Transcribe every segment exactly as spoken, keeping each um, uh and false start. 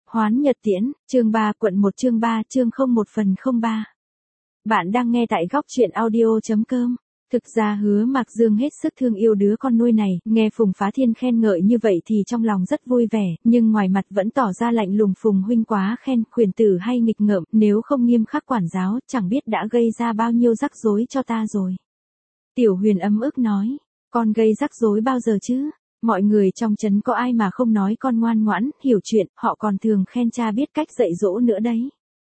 Hoán Nhật Tiễn, chương ba quận một chương ba chương không một phần không ba. Bạn đang nghe tại góc truyện audio.com. Thực ra Hứa Mạc Dương hết sức thương yêu đứa con nuôi này, nghe Phùng Phá Thiên khen ngợi như vậy thì trong lòng rất vui vẻ, nhưng ngoài mặt vẫn tỏ ra lạnh lùng. Phùng huynh quá khen, khuyển tử hay nghịch ngợm, nếu không nghiêm khắc quản giáo, chẳng biết đã gây ra bao nhiêu rắc rối cho ta rồi. Tiểu Huyền ấm ức nói, con gây rắc rối bao giờ chứ? Mọi người trong trấn có ai mà không nói con ngoan ngoãn, hiểu chuyện, họ còn thường khen cha biết cách dạy dỗ nữa đấy.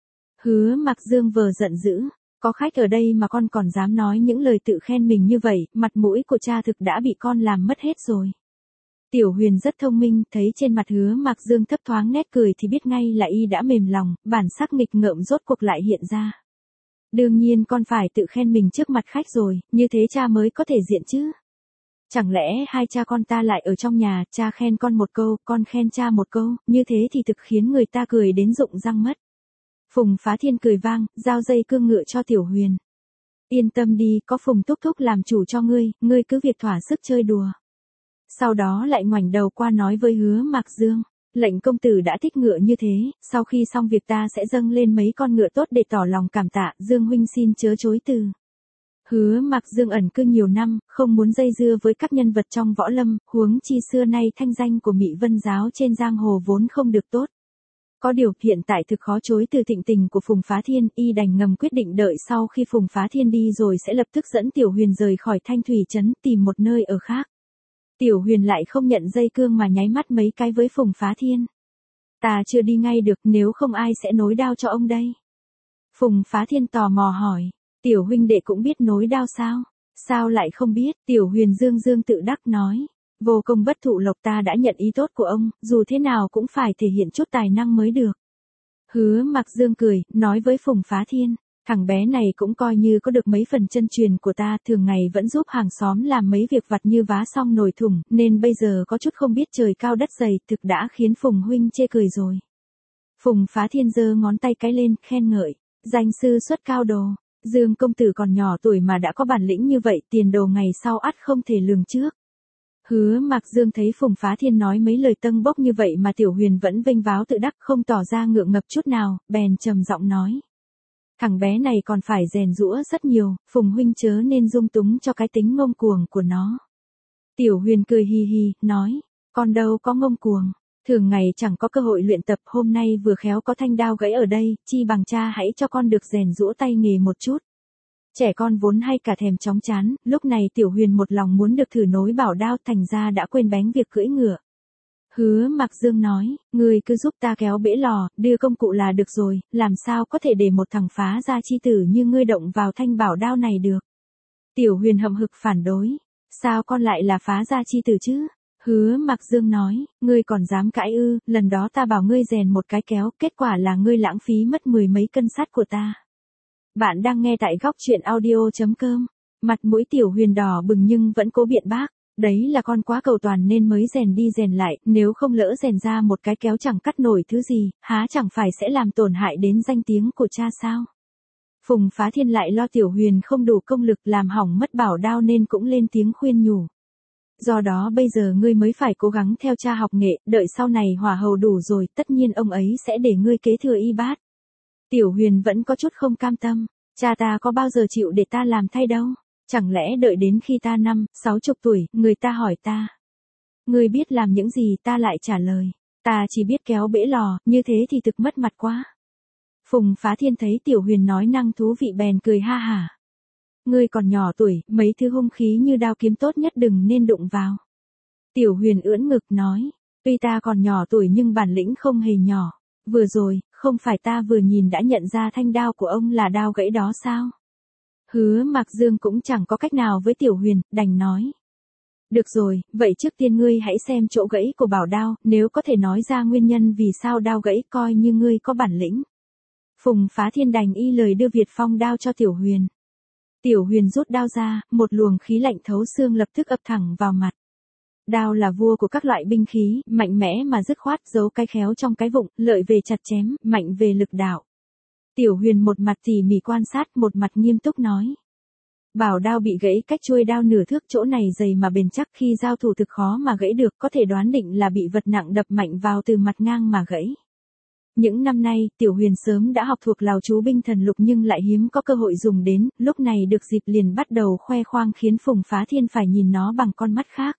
Hứa Mạc Dương vờ giận dữ, có khách ở đây mà con còn dám nói những lời tự khen mình như vậy, mặt mũi của cha thực đã bị con làm mất hết rồi. Tiểu Huyền rất thông minh, thấy trên mặt Hứa Mạc Dương thấp thoáng nét cười thì biết ngay là y đã mềm lòng, bản sắc nghịch ngợm rốt cuộc lại hiện ra. Đương nhiên con phải tự khen mình trước mặt khách rồi, như thế cha mới có thể diện chứ. Chẳng lẽ hai cha con ta lại ở trong nhà, cha khen con một câu, con khen cha một câu, như thế thì thực khiến người ta cười đến rụng răng mất. Phùng Phá Thiên cười vang, giao dây cương ngựa cho Tiểu Huyền. Yên tâm đi, có Phùng thúc thúc làm chủ cho ngươi, ngươi cứ việc thỏa sức chơi đùa. Sau đó lại ngoảnh đầu qua nói với Hứa Mạc Dương, lệnh công tử đã thích ngựa như thế, sau khi xong việc ta sẽ dâng lên mấy con ngựa tốt để tỏ lòng cảm tạ, Dương huynh xin chớ chối từ. Hứa Mạc Dương ẩn cư nhiều năm, không muốn dây dưa với các nhân vật trong võ lâm, huống chi xưa nay thanh danh của Mị Vân giáo trên giang hồ vốn không được tốt. Có điều hiện tại thực khó chối từ thịnh tình của Phùng Phá Thiên, y đành ngầm quyết định đợi sau khi Phùng Phá Thiên đi rồi sẽ lập tức dẫn Tiểu Huyền rời khỏi Thanh Thủy trấn tìm một nơi ở khác. Tiểu Huyền lại không nhận dây cương mà nháy mắt mấy cái với Phùng Phá Thiên. Ta chưa đi ngay được, nếu không ai sẽ nối đao cho ông đây? Phùng Phá Thiên tò mò hỏi. Tiểu huynh đệ cũng biết nối đao sao? Sao lại không biết? Tiểu Huyền dương dương tự đắc nói. Vô công bất thụ lộc, ta đã nhận ý tốt của ông, dù thế nào cũng phải thể hiện chút tài năng mới được. Hứa Mạc Dương cười, nói với Phùng Phá Thiên, thằng bé này cũng coi như có được mấy phần chân truyền của ta, thường ngày vẫn giúp hàng xóm làm mấy việc vặt như vá xong nồi thùng, nên bây giờ có chút không biết trời cao đất dày, thực đã khiến Phùng huynh chê cười rồi. Phùng Phá Thiên giơ ngón tay cái lên, khen ngợi, danh sư xuất cao đồ. Dương công tử còn nhỏ tuổi mà đã có bản lĩnh như vậy, tiền đồ ngày sau ắt không thể lường trước. Hứa Mạc Dương thấy Phùng Phá Thiên nói mấy lời tâng bốc như vậy mà Tiểu Huyền vẫn vênh váo tự đắc, không tỏ ra ngượng ngập chút nào, bèn trầm giọng nói. Thằng bé này còn phải rèn giũa rất nhiều, Phùng huynh chớ nên dung túng cho cái tính ngông cuồng của nó. Tiểu Huyền cười hi hi, nói, con đâu có ngông cuồng. Thường ngày chẳng có cơ hội luyện tập, hôm nay vừa khéo có thanh đao gãy ở đây, chi bằng cha hãy cho con được rèn giũa tay nghề một chút. Trẻ con vốn hay cả thèm chóng chán, lúc này Tiểu Huyền một lòng muốn được thử nối bảo đao, thành ra đã quên bén việc cưỡi ngựa. Hứa Mạc Dương nói, ngươi cứ giúp ta kéo bể lò, đưa công cụ là được rồi, làm sao có thể để một thằng phá gia chi tử như ngươi động vào thanh bảo đao này được. Tiểu Huyền hậm hực phản đối, sao con lại là phá gia chi tử chứ? Hứa Mạc Dương nói, ngươi còn dám cãi ư, lần đó ta bảo ngươi rèn một cái kéo, kết quả là ngươi lãng phí mất mười mấy cân sắt của ta. Bạn đang nghe tại góc truyện audio.com. Mặt mũi Tiểu Huyền đỏ bừng nhưng vẫn cố biện bác, đấy là con quá cầu toàn nên mới rèn đi rèn lại, nếu không lỡ rèn ra một cái kéo chẳng cắt nổi thứ gì, há chẳng phải sẽ làm tổn hại đến danh tiếng của cha sao? Phùng Phá Thiên lại lo Tiểu Huyền không đủ công lực làm hỏng mất bảo đao nên cũng lên tiếng khuyên nhủ. Do đó bây giờ ngươi mới phải cố gắng theo cha học nghệ, đợi sau này hỏa hầu đủ rồi, tất nhiên ông ấy sẽ để ngươi kế thừa y bát. Tiểu Huyền vẫn có chút không cam tâm, cha ta có bao giờ chịu để ta làm thay đâu, chẳng lẽ đợi đến khi ta năm, sáu chục tuổi, người ta hỏi ta. Ngươi biết làm những gì, ta lại trả lời, ta chỉ biết kéo bể lò, như thế thì thực mất mặt quá. Phùng Phá Thiên thấy Tiểu Huyền nói năng thú vị bèn cười ha hả. Ngươi còn nhỏ tuổi, mấy thứ hung khí như đao kiếm tốt nhất đừng nên đụng vào. Tiểu Huyền ưỡn ngực nói, tuy ta còn nhỏ tuổi nhưng bản lĩnh không hề nhỏ. Vừa rồi, không phải ta vừa nhìn đã nhận ra thanh đao của ông là đao gãy đó sao? Hứa Mạc Dương cũng chẳng có cách nào với Tiểu Huyền, đành nói. Được rồi, vậy trước tiên ngươi hãy xem chỗ gãy của bảo đao, nếu có thể nói ra nguyên nhân vì sao đao gãy coi như ngươi có bản lĩnh. Phùng Phá Thiên đành y lời đưa Việt Phong đao cho Tiểu Huyền. Tiểu Huyền rút đao ra, một luồng khí lạnh thấu xương lập tức ập thẳng vào mặt. Đao là vua của các loại binh khí, mạnh mẽ mà dứt khoát, giấu cái khéo trong cái vụng, lợi về chặt chém, mạnh về lực đạo. Tiểu Huyền một mặt tỉ mỉ quan sát, một mặt nghiêm túc nói. Bảo đao bị gãy cách chuôi đao nửa thước, chỗ này dày mà bền chắc, khi giao thủ thực khó mà gãy được, có thể đoán định là bị vật nặng đập mạnh vào từ mặt ngang mà gãy. Những năm nay, Tiểu Huyền sớm đã học thuộc lào chú binh thần lục nhưng lại hiếm có cơ hội dùng đến, lúc này được dịp liền bắt đầu khoe khoang khiến Phùng Phá Thiên phải nhìn nó bằng con mắt khác.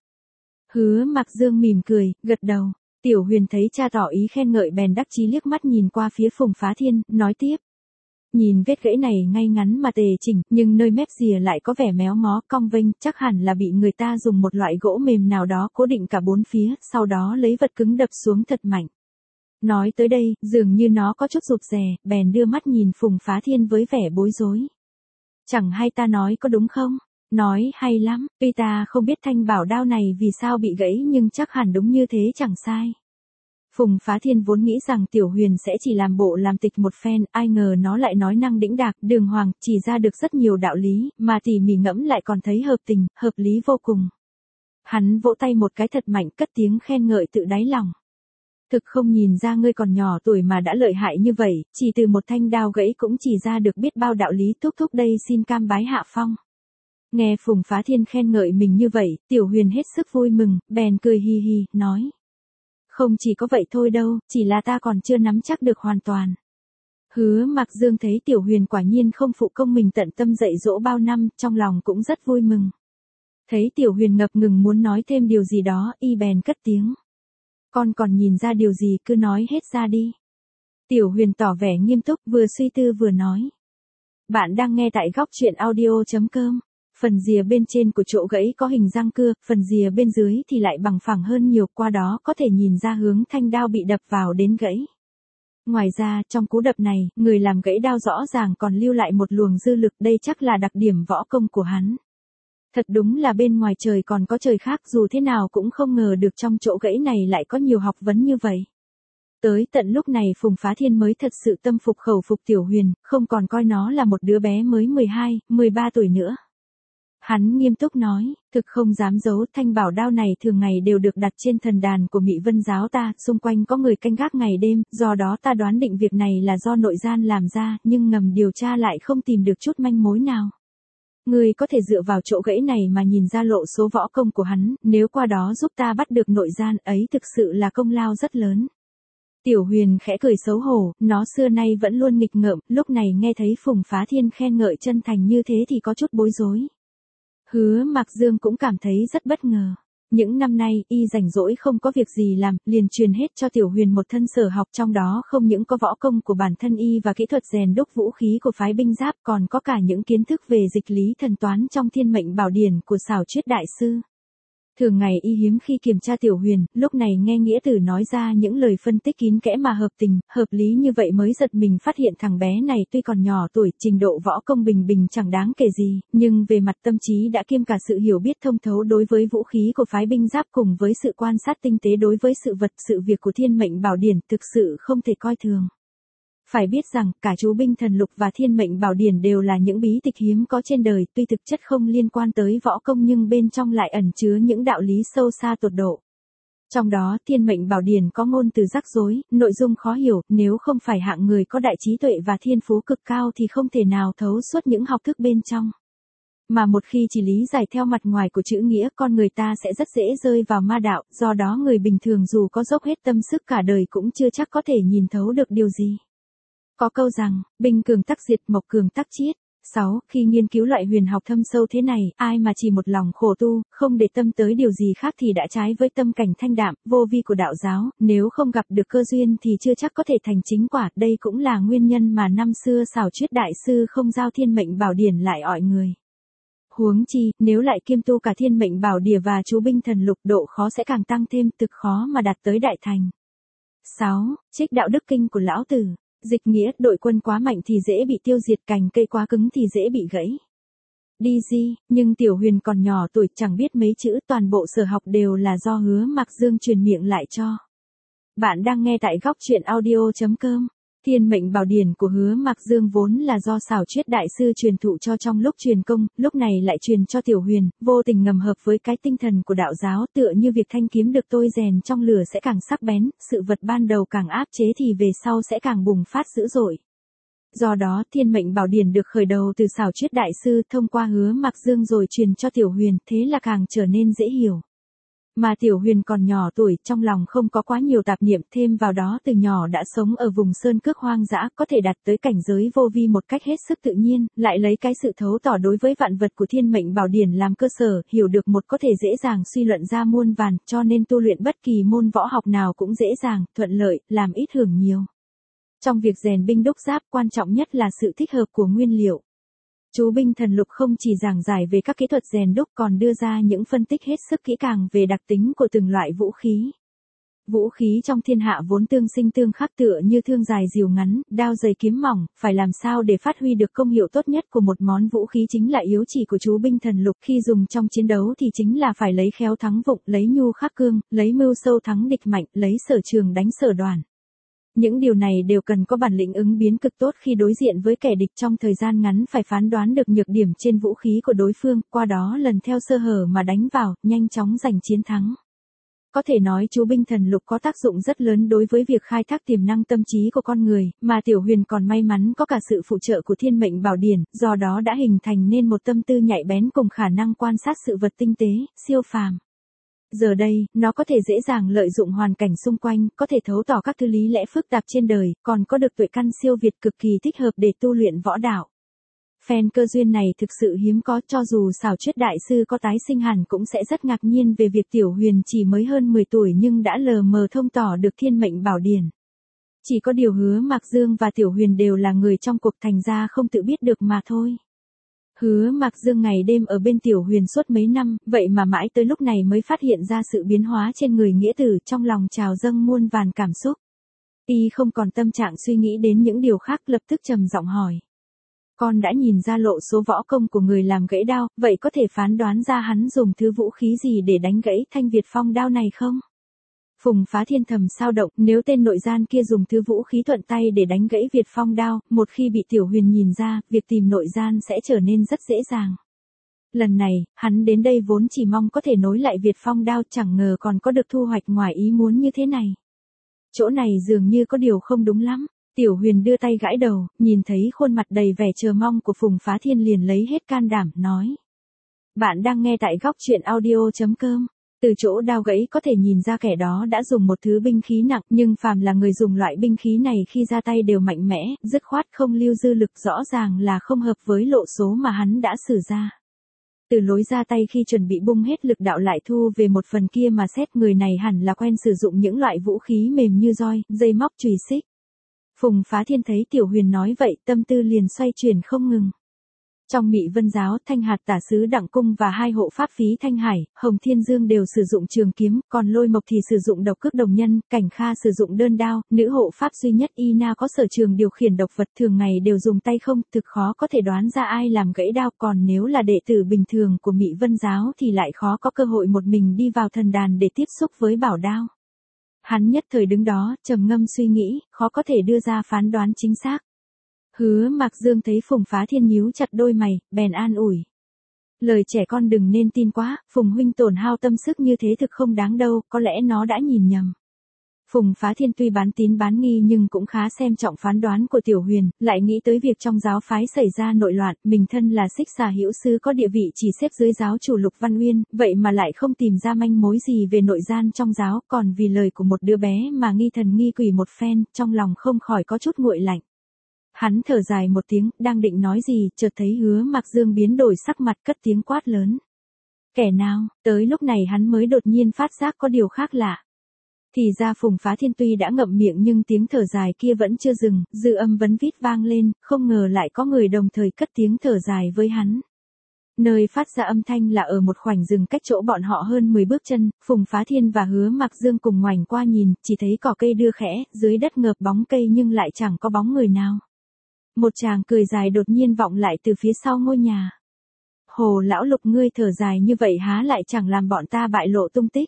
Hứa Mặc Dương mỉm cười, gật đầu. Tiểu Huyền thấy cha tỏ ý khen ngợi bèn đắc chí liếc mắt nhìn qua phía Phùng Phá Thiên, nói tiếp. Nhìn vết gãy này ngay ngắn mà tề chỉnh, nhưng nơi mép rìa lại có vẻ méo mó cong vênh, chắc hẳn là bị người ta dùng một loại gỗ mềm nào đó cố định cả bốn phía, sau đó lấy vật cứng đập xuống thật mạnh. Nói tới đây, dường như nó có chút rụt rè, bèn đưa mắt nhìn Phùng Phá Thiên với vẻ bối rối. Chẳng hay ta nói có đúng không? Nói hay lắm, tuy ta không biết thanh bảo đao này vì sao bị gãy nhưng chắc hẳn đúng như thế chẳng sai. Phùng Phá Thiên vốn nghĩ rằng Tiểu Huyền sẽ chỉ làm bộ làm tịch một phen, ai ngờ nó lại nói năng đĩnh đạc, đường hoàng, chỉ ra được rất nhiều đạo lý, mà tỉ mỉ ngẫm lại còn thấy hợp tình, hợp lý vô cùng. Hắn vỗ tay một cái thật mạnh cất tiếng khen ngợi tự đáy lòng. Thực không nhìn ra ngươi còn nhỏ tuổi mà đã lợi hại như vậy, chỉ từ một thanh đao gãy cũng chỉ ra được biết bao đạo lý, thúc thúc đây xin cam bái hạ phong. Nghe Phùng Phá Thiên khen ngợi mình như vậy, Tiểu Huyền hết sức vui mừng, bèn cười hi hi, nói. Không chỉ có vậy thôi đâu, chỉ là ta còn chưa nắm chắc được hoàn toàn. Hứa Mặc Dương thấy Tiểu Huyền quả nhiên không phụ công mình tận tâm dạy dỗ bao năm, trong lòng cũng rất vui mừng. Thấy Tiểu Huyền ngập ngừng muốn nói thêm điều gì đó, y bèn cất tiếng. Con còn nhìn ra điều gì cứ nói hết ra đi. Tiểu Huyền tỏ vẻ nghiêm túc vừa suy tư vừa nói. Bạn đang nghe tại góc truyện audio chấm com. Phần rìa bên trên của chỗ gãy có hình răng cưa, phần rìa bên dưới thì lại bằng phẳng hơn nhiều, qua đó có thể nhìn ra hướng thanh đao bị đập vào đến gãy. Ngoài ra, trong cú đập này, người làm gãy đao rõ ràng còn lưu lại một luồng dư lực, đây chắc là đặc điểm võ công của hắn. Thật đúng là bên ngoài trời còn có trời khác, dù thế nào cũng không ngờ được trong chỗ gãy này lại có nhiều học vấn như vậy. Tới tận lúc này Phùng Phá Thiên mới thật sự tâm phục khẩu phục Tiểu Huyền, không còn coi nó là một đứa bé mới mười hai, mười ba tuổi nữa. Hắn nghiêm túc nói, thực không dám giấu, thanh bảo đao này thường ngày đều được đặt trên thần đàn của Mị Vân giáo ta, xung quanh có người canh gác ngày đêm, do đó ta đoán định việc này là do nội gian làm ra, nhưng ngầm điều tra lại không tìm được chút manh mối nào. Ngươi có thể dựa vào chỗ gãy này mà nhìn ra lộ số võ công của hắn, nếu qua đó giúp ta bắt được nội gian ấy thực sự là công lao rất lớn. Tiểu Huyền khẽ cười xấu hổ, nó xưa nay vẫn luôn nghịch ngợm, lúc này nghe thấy Phùng Phá Thiên khen ngợi chân thành như thế thì có chút bối rối. Hứa Mặc Dương cũng cảm thấy rất bất ngờ. Những năm nay, y rảnh rỗi không có việc gì làm, liền truyền hết cho Tiểu Huyền một thân sở học, trong đó không những có võ công của bản thân y và kỹ thuật rèn đúc vũ khí của phái binh giáp, còn có cả những kiến thức về dịch lý thần toán trong Thiên Mệnh Bảo Điển của Xảo Triết Đại Sư. Thường ngày y hiếm khi kiểm tra Tiểu Huyền, lúc này nghe nghĩa tử nói ra những lời phân tích kín kẽ mà hợp tình, hợp lý như vậy mới giật mình phát hiện thằng bé này tuy còn nhỏ tuổi, trình độ võ công bình bình chẳng đáng kể gì, nhưng về mặt tâm trí đã kiêm cả sự hiểu biết thông thấu đối với vũ khí của phái binh giáp cùng với sự quan sát tinh tế đối với sự vật sự việc của Thiên Mệnh Bảo Điển, thực sự không thể coi thường. Phải biết rằng, cả chú binh thần lục và Thiên Mệnh Bảo Điển đều là những bí tịch hiếm có trên đời, tuy thực chất không liên quan tới võ công nhưng bên trong lại ẩn chứa những đạo lý sâu xa tột độ. Trong đó, Thiên Mệnh Bảo Điển có ngôn từ rắc rối, nội dung khó hiểu, nếu không phải hạng người có đại trí tuệ và thiên phú cực cao thì không thể nào thấu suốt những học thức bên trong. Mà một khi chỉ lý giải theo mặt ngoài của chữ nghĩa, con người ta sẽ rất dễ rơi vào ma đạo, do đó người bình thường dù có dốc hết tâm sức cả đời cũng chưa chắc có thể nhìn thấu được điều gì. Có câu rằng, binh cường tắc diệt, mộc cường tắc chiết. sáu. Khi nghiên cứu loại huyền học thâm sâu thế này, ai mà chỉ một lòng khổ tu, không để tâm tới điều gì khác thì đã trái với tâm cảnh thanh đạm, vô vi của đạo giáo, nếu không gặp được cơ duyên thì chưa chắc có thể thành chính quả, đây cũng là nguyên nhân mà năm xưa Xảo Triết Đại Sư không giao Thiên Mệnh Bảo Điển lại ỏi người. Huống chi, nếu lại kiêm tu cả Thiên Mệnh Bảo Điển và chú binh thần lục, độ khó sẽ càng tăng thêm, thực khó mà đạt tới đại thành. sáu. Trích đạo đức kinh của Lão Tử. Dịch nghĩa, đội quân quá mạnh thì dễ bị tiêu diệt, cành cây quá cứng thì dễ bị gãy. Đi di, nhưng Tiểu Huyền còn nhỏ tuổi chẳng biết mấy chữ, toàn bộ sở học đều là do Hứa Mặc Dương truyền miệng lại cho. Bạn đang nghe tại góc truyện audio chấm com. Thiên Mệnh Bảo Điển của Hứa Mặc Dương vốn là do Xảo Triết Đại Sư truyền thụ cho trong lúc truyền công, lúc này lại truyền cho Tiểu Huyền, vô tình ngầm hợp với cái tinh thần của đạo giáo, tựa như việc thanh kiếm được tôi rèn trong lửa sẽ càng sắc bén, sự vật ban đầu càng áp chế thì về sau sẽ càng bùng phát dữ dội. Do đó, Thiên Mệnh Bảo Điển được khởi đầu từ Xảo Triết Đại Sư thông qua Hứa Mặc Dương rồi truyền cho Tiểu Huyền, thế là càng trở nên dễ hiểu. Mà Tiểu Huyền còn nhỏ tuổi, trong lòng không có quá nhiều tạp niệm, thêm vào đó từ nhỏ đã sống ở vùng sơn cước hoang dã, có thể đạt tới cảnh giới vô vi một cách hết sức tự nhiên, lại lấy cái sự thấu tỏ đối với vạn vật của Thiên Mệnh Bảo Điển làm cơ sở, hiểu được một có thể dễ dàng suy luận ra muôn vàn, cho nên tu luyện bất kỳ môn võ học nào cũng dễ dàng, thuận lợi, làm ít hưởng nhiều. Trong việc rèn binh đúc giáp, quan trọng nhất là sự thích hợp của nguyên liệu. Chú binh thần lục không chỉ giảng giải về các kỹ thuật rèn đúc còn đưa ra những phân tích hết sức kỹ càng về đặc tính của từng loại vũ khí. Vũ khí trong thiên hạ vốn tương sinh tương khắc tựa như thương dài rìu ngắn, đao dày kiếm mỏng, phải làm sao để phát huy được công hiệu tốt nhất của một món vũ khí chính là yếu chỉ của chú binh thần lục, khi dùng trong chiến đấu thì chính là phải lấy khéo thắng vụng, lấy nhu khắc cương, lấy mưu sâu thắng địch mạnh, lấy sở trường đánh sở đoàn. Những điều này đều cần có bản lĩnh ứng biến cực tốt khi đối diện với kẻ địch, trong thời gian ngắn phải phán đoán được nhược điểm trên vũ khí của đối phương, qua đó lần theo sơ hở mà đánh vào, nhanh chóng giành chiến thắng. Có thể nói chú binh thần lục có tác dụng rất lớn đối với việc khai thác tiềm năng tâm trí của con người, mà Tiểu Huyền còn may mắn có cả sự phụ trợ của Thiên Mệnh Bảo Điển, do đó đã hình thành nên một tâm tư nhạy bén cùng khả năng quan sát sự vật tinh tế, siêu phàm. Giờ đây, nó có thể dễ dàng lợi dụng hoàn cảnh xung quanh, có thể thấu tỏ các thứ lý lẽ phức tạp trên đời, còn có được tuệ căn siêu việt cực kỳ thích hợp để tu luyện võ đạo. Phen cơ duyên này thực sự hiếm có, cho dù xảo truyết đại sư có tái sinh hẳn cũng sẽ rất ngạc nhiên về việc Tiểu Huyền chỉ mới hơn mười tuổi nhưng đã lờ mờ thông tỏ được Thiên Mệnh Bảo Điển. Chỉ có điều Hứa Mạc Dương và Tiểu Huyền đều là người trong cuộc, thành ra không tự biết được mà thôi. Hứa Mạc Dương ngày đêm ở bên Tiểu Huyền suốt mấy năm, vậy mà mãi tới lúc này mới phát hiện ra sự biến hóa trên người nghĩa tử, trong lòng trào dâng muôn vàn cảm xúc. Y không còn tâm trạng suy nghĩ đến những điều khác, lập tức trầm giọng hỏi. Con đã nhìn ra lộ số võ công của người làm gãy đao, vậy có thể phán đoán ra hắn dùng thứ vũ khí gì để đánh gãy thanh Việt Phong đao này không? Phùng Phá Thiên thầm sao động, nếu tên nội gian kia dùng thứ vũ khí thuận tay để đánh gãy Việt Phong đao, một khi bị Tiểu Huyền nhìn ra, việc tìm nội gian sẽ trở nên rất dễ dàng. Lần này, hắn đến đây vốn chỉ mong có thể nối lại Việt Phong đao, chẳng ngờ còn có được thu hoạch ngoài ý muốn như thế này. Chỗ này dường như có điều không đúng lắm. Tiểu Huyền đưa tay gãi đầu, nhìn thấy khuôn mặt đầy vẻ chờ mong của Phùng Phá Thiên liền lấy hết can đảm, nói. Bạn đang nghe tại góc truyện audio chấm com. Từ chỗ đao gãy có thể nhìn ra kẻ đó đã dùng một thứ binh khí nặng, nhưng phàm là người dùng loại binh khí này khi ra tay đều mạnh mẽ, dứt khoát không lưu dư lực, rõ ràng là không hợp với lộ số mà hắn đã sử ra. Từ lối ra tay khi chuẩn bị bung hết lực đạo lại thu về một phần kia mà xét, người này hẳn là quen sử dụng những loại vũ khí mềm như roi, dây móc, chùy xích. Phùng Phá Thiên thấy Tiểu Huyền nói vậy, tâm tư liền xoay chuyển không ngừng. Trong Mị Vân giáo, Thanh Hạt Tả sứ Đặng Cung và hai hộ pháp phí Thanh Hải, Hồng Thiên Dương đều sử dụng trường kiếm, còn Lôi Mộc thì sử dụng độc cước đồng nhân, Cảnh Kha sử dụng đơn đao, nữ hộ pháp duy nhất Y Na có sở trường điều khiển độc vật, thường ngày đều dùng tay không, thực khó có thể đoán ra ai làm gãy đao, còn nếu là đệ tử bình thường của Mị Vân giáo thì lại khó có cơ hội một mình đi vào thần đàn để tiếp xúc với bảo đao. Hắn nhất thời đứng đó, trầm ngâm suy nghĩ, khó có thể đưa ra phán đoán chính xác. Hứa Mạc Dương thấy Phùng Phá Thiên nhíu chặt đôi mày, bèn an ủi. Lời trẻ con đừng nên tin quá, Phùng huynh tổn hao tâm sức như thế thực không đáng đâu, có lẽ nó đã nhìn nhầm. Phùng Phá Thiên tuy bán tín bán nghi nhưng cũng khá xem trọng phán đoán của Tiểu Huyền, lại nghĩ tới việc trong giáo phái xảy ra nội loạn, mình thân là Xích Xà Hữu Sứ có địa vị chỉ xếp dưới giáo chủ Lục Văn Uyên, vậy mà lại không tìm ra manh mối gì về nội gian trong giáo, còn vì lời của một đứa bé mà nghi thần nghi quỷ một phen, trong lòng không khỏi có chút nguội lạnh. Hắn thở dài một tiếng, đang định nói gì, chợt thấy Hứa Mạc Dương biến đổi sắc mặt, cất tiếng quát lớn. Kẻ nào? Tới lúc này hắn mới đột nhiên phát giác có điều khác lạ. Thì ra Phùng Phá Thiên tuy đã ngậm miệng nhưng tiếng thở dài kia vẫn chưa dừng, dư âm vấn vít vang lên, không ngờ lại có người đồng thời cất tiếng thở dài với hắn. Nơi phát ra âm thanh là ở một khoảnh rừng cách chỗ bọn họ hơn mười bước chân, Phùng Phá Thiên và Hứa Mạc Dương cùng ngoảnh qua nhìn, chỉ thấy cỏ cây đưa khẽ, dưới đất ngợp bóng cây nhưng lại chẳng có bóng người nào. Một tràng cười dài đột nhiên vọng lại từ phía sau ngôi nhà. Hồ lão Lục, ngươi thở dài như vậy há lại chẳng làm bọn ta bại lộ tung tích.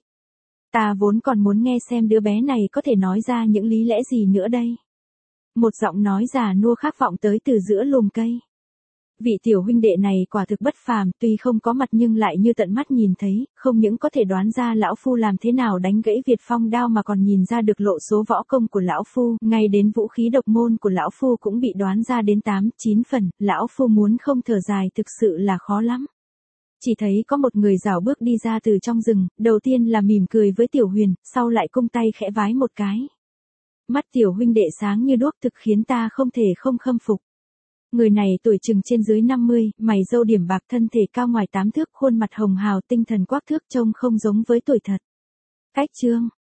Ta vốn còn muốn nghe xem đứa bé này có thể nói ra những lý lẽ gì nữa đây. Một giọng nói già nua khác vọng tới từ giữa lùm cây. Vị tiểu huynh đệ này quả thực bất phàm, tuy không có mặt nhưng lại như tận mắt nhìn thấy, không những có thể đoán ra lão phu làm thế nào đánh gãy Việt Phong đao mà còn nhìn ra được lộ số võ công của lão phu, ngay đến vũ khí độc môn của lão phu cũng bị đoán ra đến tám, chín phần, lão phu muốn không thở dài thực sự là khó lắm. chỉ thấy có một người rảo bước đi ra từ trong rừng, đầu tiên là mỉm cười với Tiểu Huyền, sau lại cung tay khẽ vái một cái. Mắt Tiểu huynh đệ sáng như đuốc thực khiến ta không thể không khâm phục. Người này tuổi chừng trên dưới năm mươi, mày râu điểm bạc, thân thể cao ngoài tám thước, khuôn mặt hồng hào, tinh thần quắc thước, trông không giống với tuổi thật. Cách chương